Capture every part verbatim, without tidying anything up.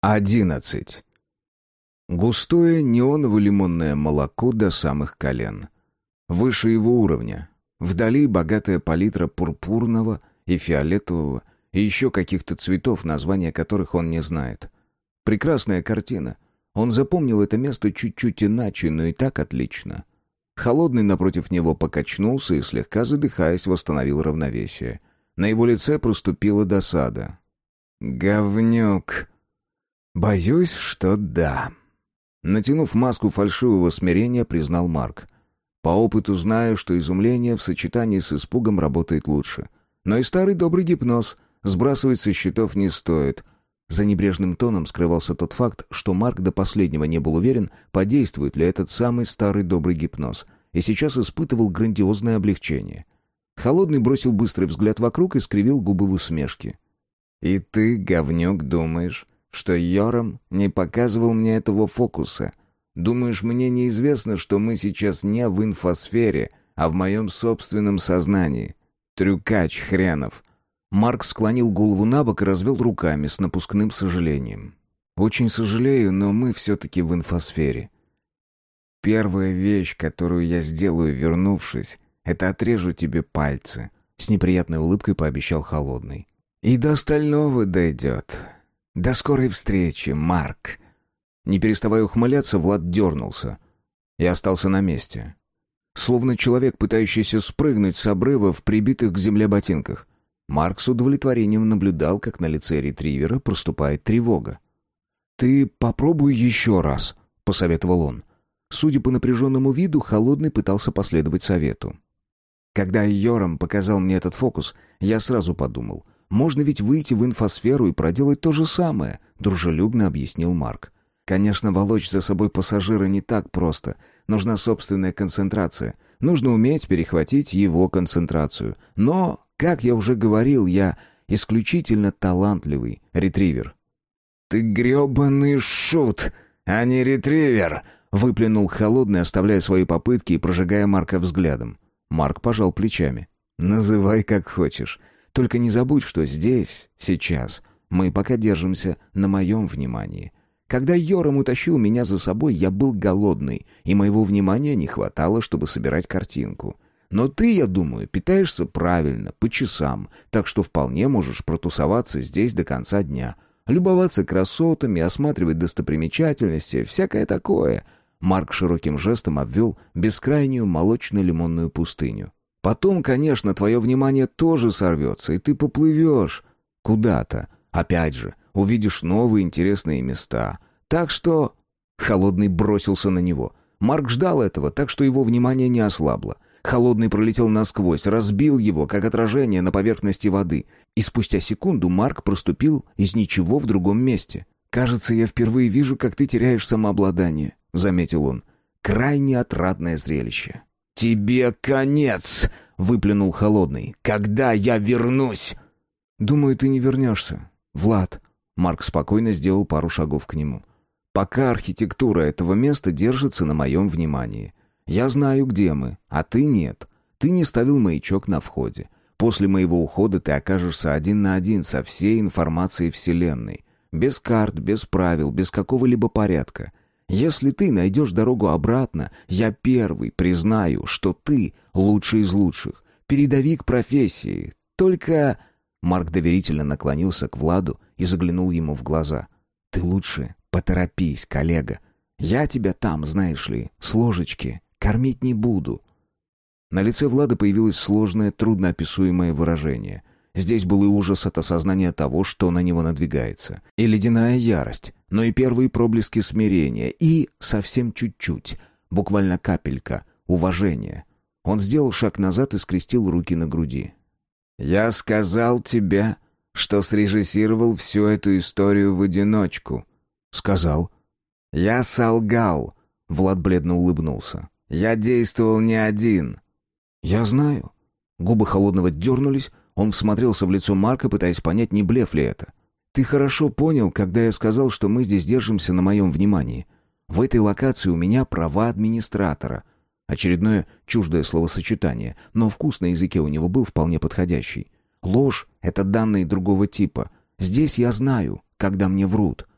Одиннадцать. Густое неоново-лимонное молоко до самых колен. Выше его уровня. Вдали богатая палитра пурпурного и фиолетового, и еще каких-то цветов, названия которых он не знает. Прекрасная картина. Он запомнил это место чуть-чуть иначе, но и так отлично. Холодный напротив него покачнулся и, слегка задыхаясь, восстановил равновесие. На его лице проступила досада. «Говнюк!» «Боюсь, что да». Натянув маску фальшивого смирения, признал Марк. «По опыту знаю, что изумление в сочетании с испугом работает лучше. Но и старый добрый гипноз сбрасывать со счетов не стоит». За небрежным тоном скрывался тот факт, что Марк до последнего не был уверен, подействует ли этот самый старый добрый гипноз, и сейчас испытывал грандиозное облегчение. Холодный бросил быстрый взгляд вокруг и скривил губы в усмешке. «И ты, говнюк, думаешь, что Йорам не показывал мне этого фокуса? Думаешь, мне неизвестно, что мы сейчас не в инфосфере, а в моем собственном сознании? Трюкач хренов!» Марк склонил голову набок и развел руками с напускным сожалением. «Очень сожалею, но мы все-таки в инфосфере. Первая вещь, которую я сделаю, вернувшись, это отрежу тебе пальцы», — с неприятной улыбкой пообещал Холодный. «И до остального дойдет. До скорой встречи, Марк». Не переставая ухмыляться, Влад дернулся и остался на месте. Словно человек, пытающийся спрыгнуть с обрыва в прибитых к земле ботинках. Марк с удовлетворением наблюдал, как на лице ретривера проступает тревога. «Ты попробуй еще раз», — посоветовал он. Судя по напряженному виду, Холодный пытался последовать совету. «Когда Йорам показал мне этот фокус, я сразу подумал, можно ведь выйти в инфосферу и проделать то же самое», — дружелюбно объяснил Марк. «Конечно, волочь за собой пассажира не так просто. Нужна собственная концентрация. Нужно уметь перехватить его концентрацию. Но, как я уже говорил, я исключительно талантливый ретривер». «Ты гребаный шут, а не ретривер!» — выплюнул Холодный, оставляя свои попытки и прожигая Марка взглядом. Марк пожал плечами. «Называй как хочешь. Только не забудь, что здесь, сейчас, мы пока держимся на моем внимании. Когда Йорам утащил меня за собой, я был голодный, и моего внимания не хватало, чтобы собирать картинку. Но ты, я думаю, питаешься правильно, по часам, так что вполне можешь протусоваться здесь до конца дня. Любоваться красотами, осматривать достопримечательности, всякое такое». Марк широким жестом обвел бескрайнюю молочно-лимонную пустыню. «Потом, конечно, твое внимание тоже сорвется, и ты поплывешь куда-то. Опять же, увидишь новые интересные места. Так что...» Холодный бросился на него. Марк ждал этого, так что его внимание не ослабло. Холодный пролетел насквозь, разбил его, как отражение на поверхности воды. И спустя секунду Марк проступил из ничего в другом месте. «Кажется, я впервые вижу, как ты теряешь самообладание», — заметил он. «Крайне отрадное зрелище». «Тебе конец!» — выплюнул Холодный. «Когда я вернусь?» «Думаю, ты не вернешься, Влад». Марк спокойно сделал пару шагов к нему. «Пока архитектура этого места держится на моем внимании. Я знаю, где мы, а ты нет. Ты не ставил маячок на входе. После моего ухода ты окажешься один на один со всей информацией Вселенной. Без карт, без правил, без какого-либо порядка. Если ты найдешь дорогу обратно, я первый признаю, что ты лучший из лучших. Передовик профессии. Только...» Марк доверительно наклонился к Владу и заглянул ему в глаза. «Ты лучше поторопись, коллега. Я тебя там, знаешь ли, с ложечки кормить не буду». На лице Влада появилось сложное, трудноописуемое выражение. Здесь был и ужас от осознания того, что на него надвигается, и ледяная ярость, но и первые проблески смирения, и совсем чуть-чуть, буквально капелька, уважения. Он сделал шаг назад и скрестил руки на груди. «Я сказал тебе, что срежиссировал всю эту историю в одиночку». «Сказал». «Я солгал», — Влад бледно улыбнулся. «Я действовал не один». «Я знаю». Губы Холодного дернулись, он всмотрелся в лицо Марка, пытаясь понять, не блеф ли это. «Ты хорошо понял, когда я сказал, что мы здесь держимся на моем внимании. В этой локации у меня права администратора». Очередное чуждое словосочетание, но вкус на языке у него был вполне подходящий. Ложь — это данные другого типа. Здесь я знаю, когда мне врут.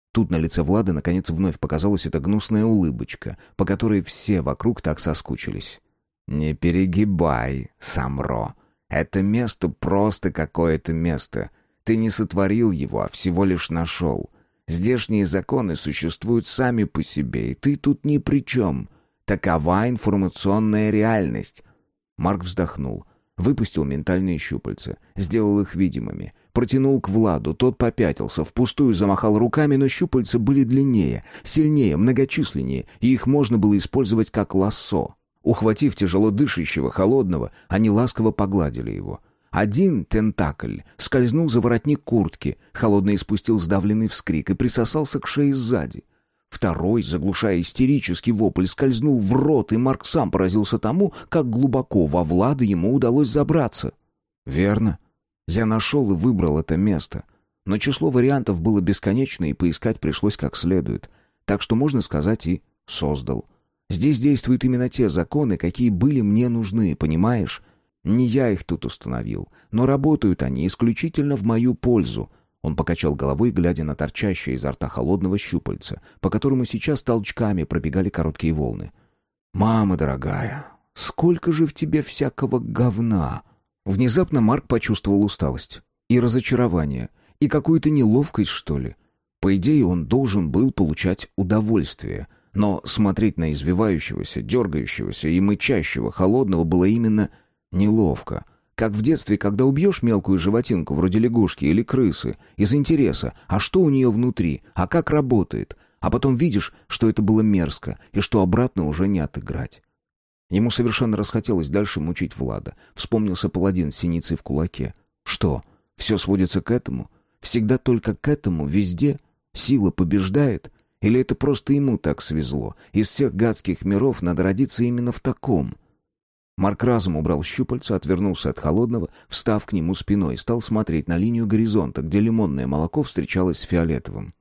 Тут на лице Влада наконец вновь показалась эта гнусная улыбочка, по которой все вокруг так соскучились. «Не перегибай, Самро. Это место просто какое-то место. Ты не сотворил его, а всего лишь нашел. Здешние законы существуют сами по себе, и ты тут ни при чем. Такова информационная реальность». Марк вздохнул, выпустил ментальные щупальца, сделал их видимыми, протянул к Владу, тот попятился, впустую замахал руками, но щупальца были длиннее, сильнее, многочисленнее, и их можно было использовать как лассо. Ухватив тяжело дышащего, холодного, они ласково погладили его. Один тентакль скользнул за воротник куртки, холодный испустил сдавленный вскрик и присосался к шее сзади. Второй, заглушая истерический вопль, скользнул в рот, и Марк сам поразился тому, как глубоко во Влада ему удалось забраться. «Верно. Я нашел и выбрал это место. Но число вариантов было бесконечно, и поискать пришлось как следует. Так что, можно сказать, и создал. Здесь действуют именно те законы, какие были мне нужны, понимаешь? Не я их тут установил, но работают они исключительно в мою пользу». Он покачал головой, глядя на торчащее изо рта холодного щупальца, по которому сейчас толчками пробегали короткие волны. «Мама дорогая, сколько же в тебе всякого говна!» Внезапно Марк почувствовал усталость и разочарование, и какую-то неловкость, что ли. По идее, он должен был получать удовольствие, но смотреть на извивающегося, дергающегося и мычащего холодного было именно неловко. Как в детстве, когда убьешь мелкую животинку, вроде лягушки или крысы, из интереса, а что у нее внутри, а как работает, а потом видишь, что это было мерзко, и что обратно уже не отыграть. Ему совершенно расхотелось дальше мучить Влада. Вспомнился паладин с синицей в кулаке. Что, все сводится к этому? Всегда только к этому, везде? Сила побеждает? Или это просто ему так свезло? Из всех гадских миров надо родиться именно в таком? Марк разом убрал щупальца, отвернулся от холодного, встав к нему спиной, стал смотреть на линию горизонта, где лимонное молоко встречалось с фиолетовым.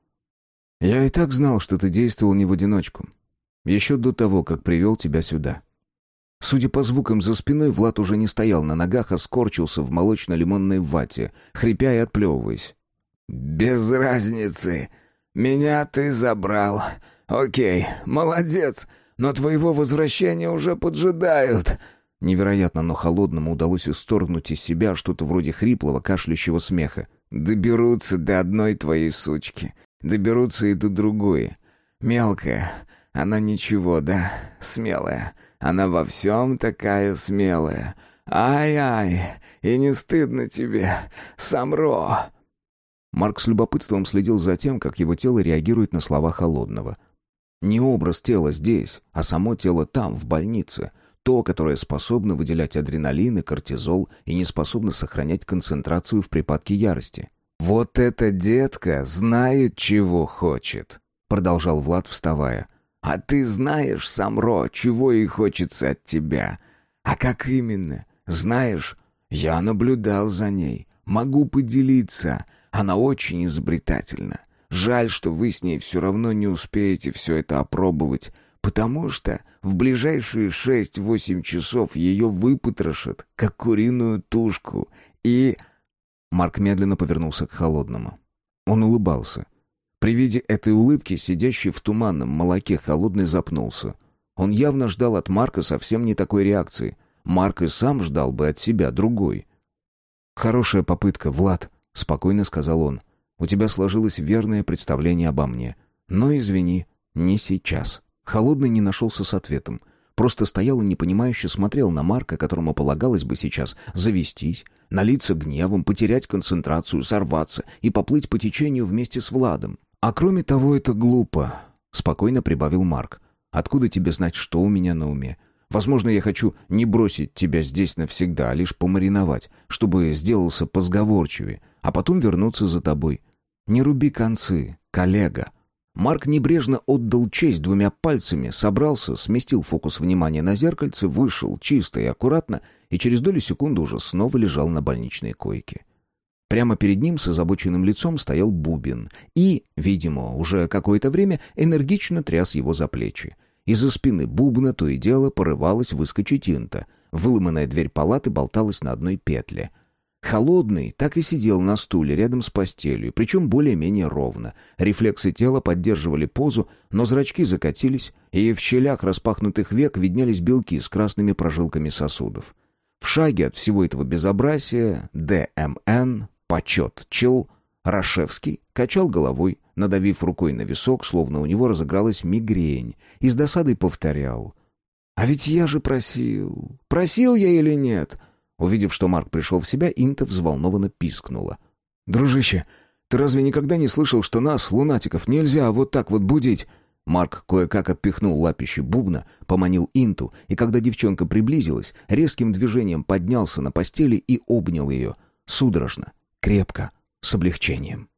«Я и так знал, что ты действовал не в одиночку. Еще до того, как привел тебя сюда». Судя по звукам за спиной, Влад уже не стоял на ногах, а скорчился в молочно-лимонной вате, хрипя и отплевываясь. «Без разницы. Меня ты забрал. Окей, молодец, но твоего возвращения уже поджидают». Невероятно, но холодному удалось исторгнуть из себя что-то вроде хриплого, кашляющего смеха. «Доберутся до одной твоей сучки. Доберутся и до другой. Мелкая. Она ничего, да? Смелая. Она во всем такая смелая. Ай-ай, и не стыдно тебе, Самро!» Марк с любопытством следил за тем, как его тело реагирует на слова холодного. Не образ тела здесь, а само тело там, в больнице. То, которое способно выделять адреналин и кортизол и не способно сохранять концентрацию в припадке ярости. «Вот эта детка знает, чего хочет», — продолжал Влад, вставая. «А ты знаешь, Самро, чего ей хочется от тебя? А как именно? Знаешь, я наблюдал за ней, могу поделиться. Она очень изобретательна. Жаль, что вы с ней все равно не успеете все это опробовать, потому что в ближайшие шесть-восемь часов ее выпотрошат, как куриную тушку, и...» Марк медленно повернулся к холодному. Он улыбался. При виде этой улыбки, сидящий в туманном молоке, холодный запнулся. Он явно ждал от Марка совсем не такой реакции. Марк и сам ждал бы от себя другой. «Хорошая попытка, Влад», — спокойно сказал он. «У тебя сложилось верное представление обо мне. Но, извини, не сейчас». Холодный не нашелся с ответом. Просто стоял и непонимающе смотрел на Марка, которому полагалось бы сейчас завестись, налиться гневом, потерять концентрацию, сорваться и поплыть по течению вместе с Владом. «А кроме того, это глупо», — спокойно прибавил Марк. «Откуда тебе знать, что у меня на уме? Возможно, я хочу не бросить тебя здесь навсегда, а лишь помариновать, чтобы сделался позговорчивее, а потом вернуться за тобой. Не руби концы, коллега». Марк небрежно отдал честь двумя пальцами, собрался, сместил фокус внимания на зеркальце, вышел чисто и аккуратно, и через долю секунды уже снова лежал на больничной койке. Прямо перед ним с озабоченным лицом стоял Бубен и, видимо, уже какое-то время энергично тряс его за плечи. Из-за спины Бубна то и дело порывалась выскочить Инта. Выломанная дверь палаты болталась на одной петле. Холодный так и сидел на стуле рядом с постелью, причем более-менее ровно. Рефлексы тела поддерживали позу, но зрачки закатились, и в щелях распахнутых век виднелись белки с красными прожилками сосудов. В шаге от всего этого безобразия Д М Н, почет, чел, Рашевский качал головой, надавив рукой на висок, словно у него разыгралась мигрень, и с досадой повторял: «А ведь я же просил! Просил я или нет?» Увидев, что Марк пришел в себя, Инта взволнованно пискнула. «Дружище, ты разве никогда не слышал, что нас, лунатиков, нельзя вот так вот будить?» Марк кое-как отпихнул лапище бубна, поманил Инту, и когда девчонка приблизилась, резким движением поднялся на постели и обнял ее. Судорожно, крепко, с облегчением.